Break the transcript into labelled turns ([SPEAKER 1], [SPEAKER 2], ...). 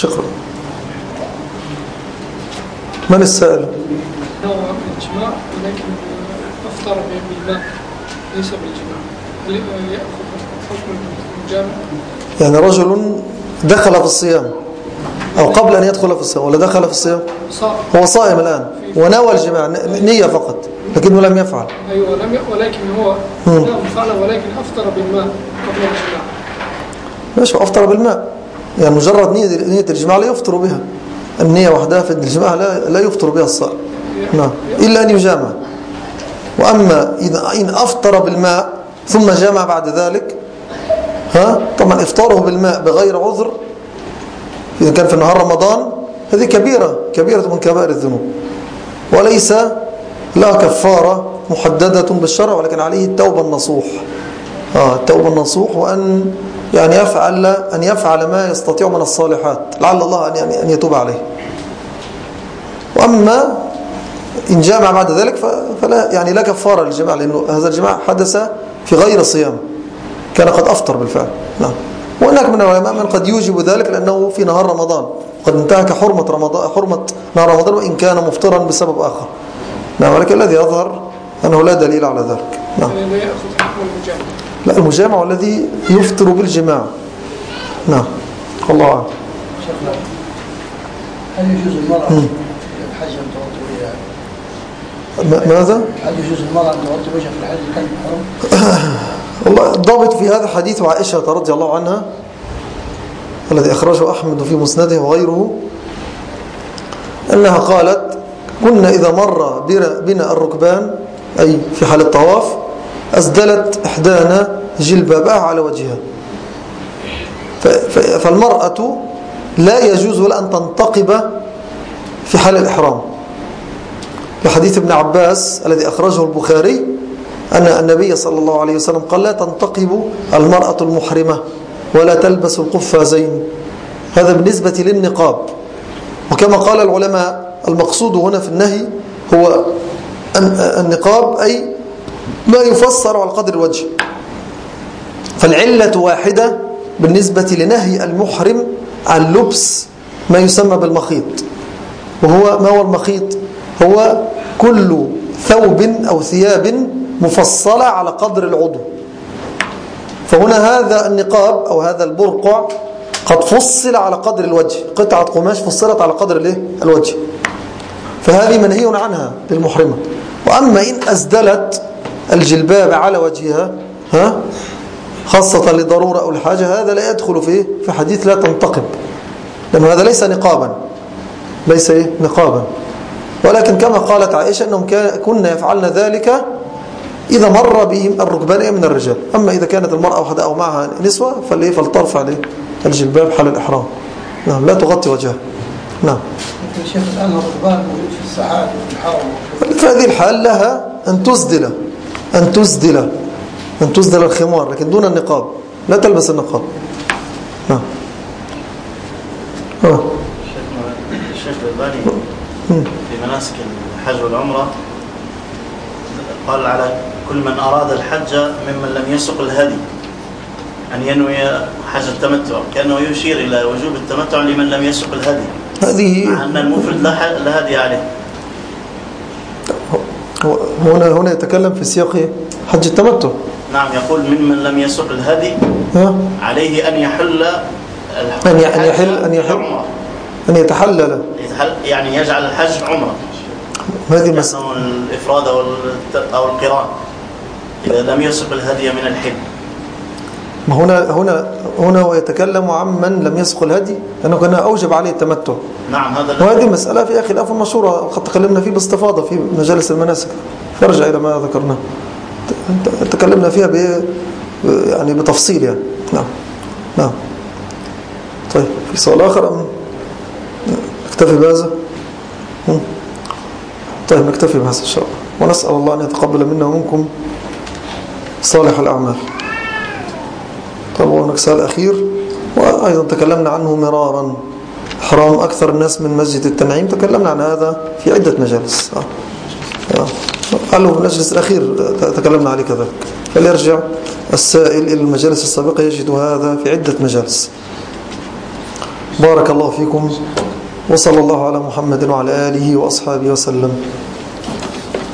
[SPEAKER 1] شكرا. من السائل؟
[SPEAKER 2] نوع الإجماع ولكن أفطر بالماء ليس بالجماع، هل يأخذ حكم الجامع؟
[SPEAKER 1] يعني رجل دخل في الصيام أو قبل أن يدخل في الصيام ولا دخل في الصيام؟ هو صائم الآن ونوى الجماع نية فقط لكنه لم يفعل.
[SPEAKER 2] أيوة ولكن هو فعل ولكن أفطر بالماء قبل الجماع.
[SPEAKER 1] ماشي، أفطر بالماء يعني مجرد نية الجماع لا يفطر بها. النية وحدها في الجماع لا يفطر بها الصائم، نعم، إلا أن يجامع. وأما إن أفطر بالماء ثم جامع بعد ذلك، طبعا إفطاره بالماء بغير عذر إذا كان في نهار رمضان هذه كبيرة من كبائر الذنوب، وليس لا كفارة محددة بالشرع، ولكن عليه التوبة النصوح. التوبة النصوح، وأن يعني يفعل ما يستطيع من الصالحات لعل الله أن يتوب عليه. وأما إن جامع بعد ذلك فلا يعني لا كفارة للجماع، لأنه هذا الجماع حدث في غير صيام، كان قد أفطر بالفعل. نعم. وهناك من العلماء من قد يوجب ذلك لأنه في نهار رمضان قد انتهك حرمة نهار رمضان وإن كان مفطرا بسبب آخر. نعم، ولكن الذي يظهر أنه لا دليل على ذلك. نعم.
[SPEAKER 2] لا يأخذ حكم المجامع.
[SPEAKER 1] لا، المجامع والذي يفطر بالجماع. نعم، الله أعلم.
[SPEAKER 3] هل يجوز المرأة الحج أن تغطي وجهها؟
[SPEAKER 1] ماذا؟
[SPEAKER 3] هل يجوز المرأة أن تغطي وجهها في الحج كان محرم؟
[SPEAKER 1] والله الضابط في هذا حديث عائشة رضي الله عنها الذي أخرجه أحمد في مسنده وغيره، أنها قالت: كنا إذا مر بنا الركبان أي في حال الطواف أسدلت إحدانا جلبابها على وجهها. فالمرأة لا يجوز لها أن تنتقب في حال الإحرام، لحديث ابن عباس الذي أخرجه البخاري أن النبي صلى الله عليه وسلم قال: لا تنتقب المرأة المحرمة ولا تلبس القفازين. هذا بالنسبة للنقاب. وكما قال العلماء المقصود هنا في النهي هو النقاب أي ما يفسر على قدر الوجه. فالعلة واحدة بالنسبة لنهي المحرم عن لبس ما يسمى بالمخيط. وهو ما هو المخيط؟ هو كل ثوب أو ثياب مفصلة على قدر العضو. فهنا هذا النقاب أو هذا البرقع قد فصل على قدر الوجه، قطعة قماش فصلت على قدر الوجه، فهذه منهي عنها للمحرمة. وأما إن أسدلت الجلباب على وجهها خاصة لضرورة أو الحاجة، هذا لا يدخل في حديث لا تنتقب، لأن هذا ليس نقابا، ليس نقابا. ولكن كما قالت عائشة أنهم كنا يفعلن ذلك إذا مر بهم الركبان من الرجال. أما إذا كانت المرأة وحدها أو معها نسوة فلترفع الجلباب حال الإحرام. نعم، لا تغطي وجهها. نعم.
[SPEAKER 3] الشيخ الآن الركبان موجود في الساحات وفي الحرم،
[SPEAKER 1] في هذه الحال لها أن تسدل الخمار لكن دون النقاب، لا تلبس النقاب. نعم.
[SPEAKER 4] الشيخ الألباني في مناسك الحج والعمرة قال على كل من أراد الحج ممن لم يسق الهدي أن ينوي حج التمتع، كأنه يشير إلى وجوب التمتع لمن لم يسق الهدي، مع أن المفرد لا هدي عليه.
[SPEAKER 1] هنا يتكلم في سياق حج التمتع.
[SPEAKER 4] نعم، يقول ممن لم يسق الهدي عليه أن يحل
[SPEAKER 1] أن يتحلل،
[SPEAKER 4] يعني يجعل الحج عمره،
[SPEAKER 1] هذه
[SPEAKER 4] الإفراد أو القران إذا لم يسق الهدي من الحل.
[SPEAKER 1] ما هنا هو يتكلم عن من لم يسق الهدي لأنه كان أوجب عليه التمتع.
[SPEAKER 4] نعم،
[SPEAKER 1] وهذه مسألة فيها خلاف مشهورة قد تكلمنا فيه باستفاضة في مجالس المناسك، فارجع إلى ما ذكرناه تكلمنا فيها يعني بتفصيل يعني. نعم. طيب، في سؤال آخر أم نكتفي بهذا؟ طيب، نكتفي بهذا إن شاء الله، ونسأل الله أن يتقبل منا ومنكم صالح الأعمال. طيب، هناك سؤال أخير وأيضا تكلمنا عنه مرارا، حرام أكثر الناس من مسجد التنعيم، تكلمنا عن هذا في عدة مجالس. قالوا في المجلس الأخير تكلمنا عليه كذلك، فليرجع السائل إلى المجالس السابقة يجد هذا في عدة مجالس. بارك الله فيكم، وصلى الله على محمد وعلى آله وأصحابه وسلم.